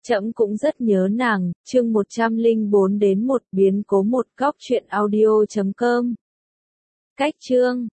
Trẫm cũng rất nhớ nàng, chương 104 đến 1 biến cố một góc truyện audio.com. Cách chương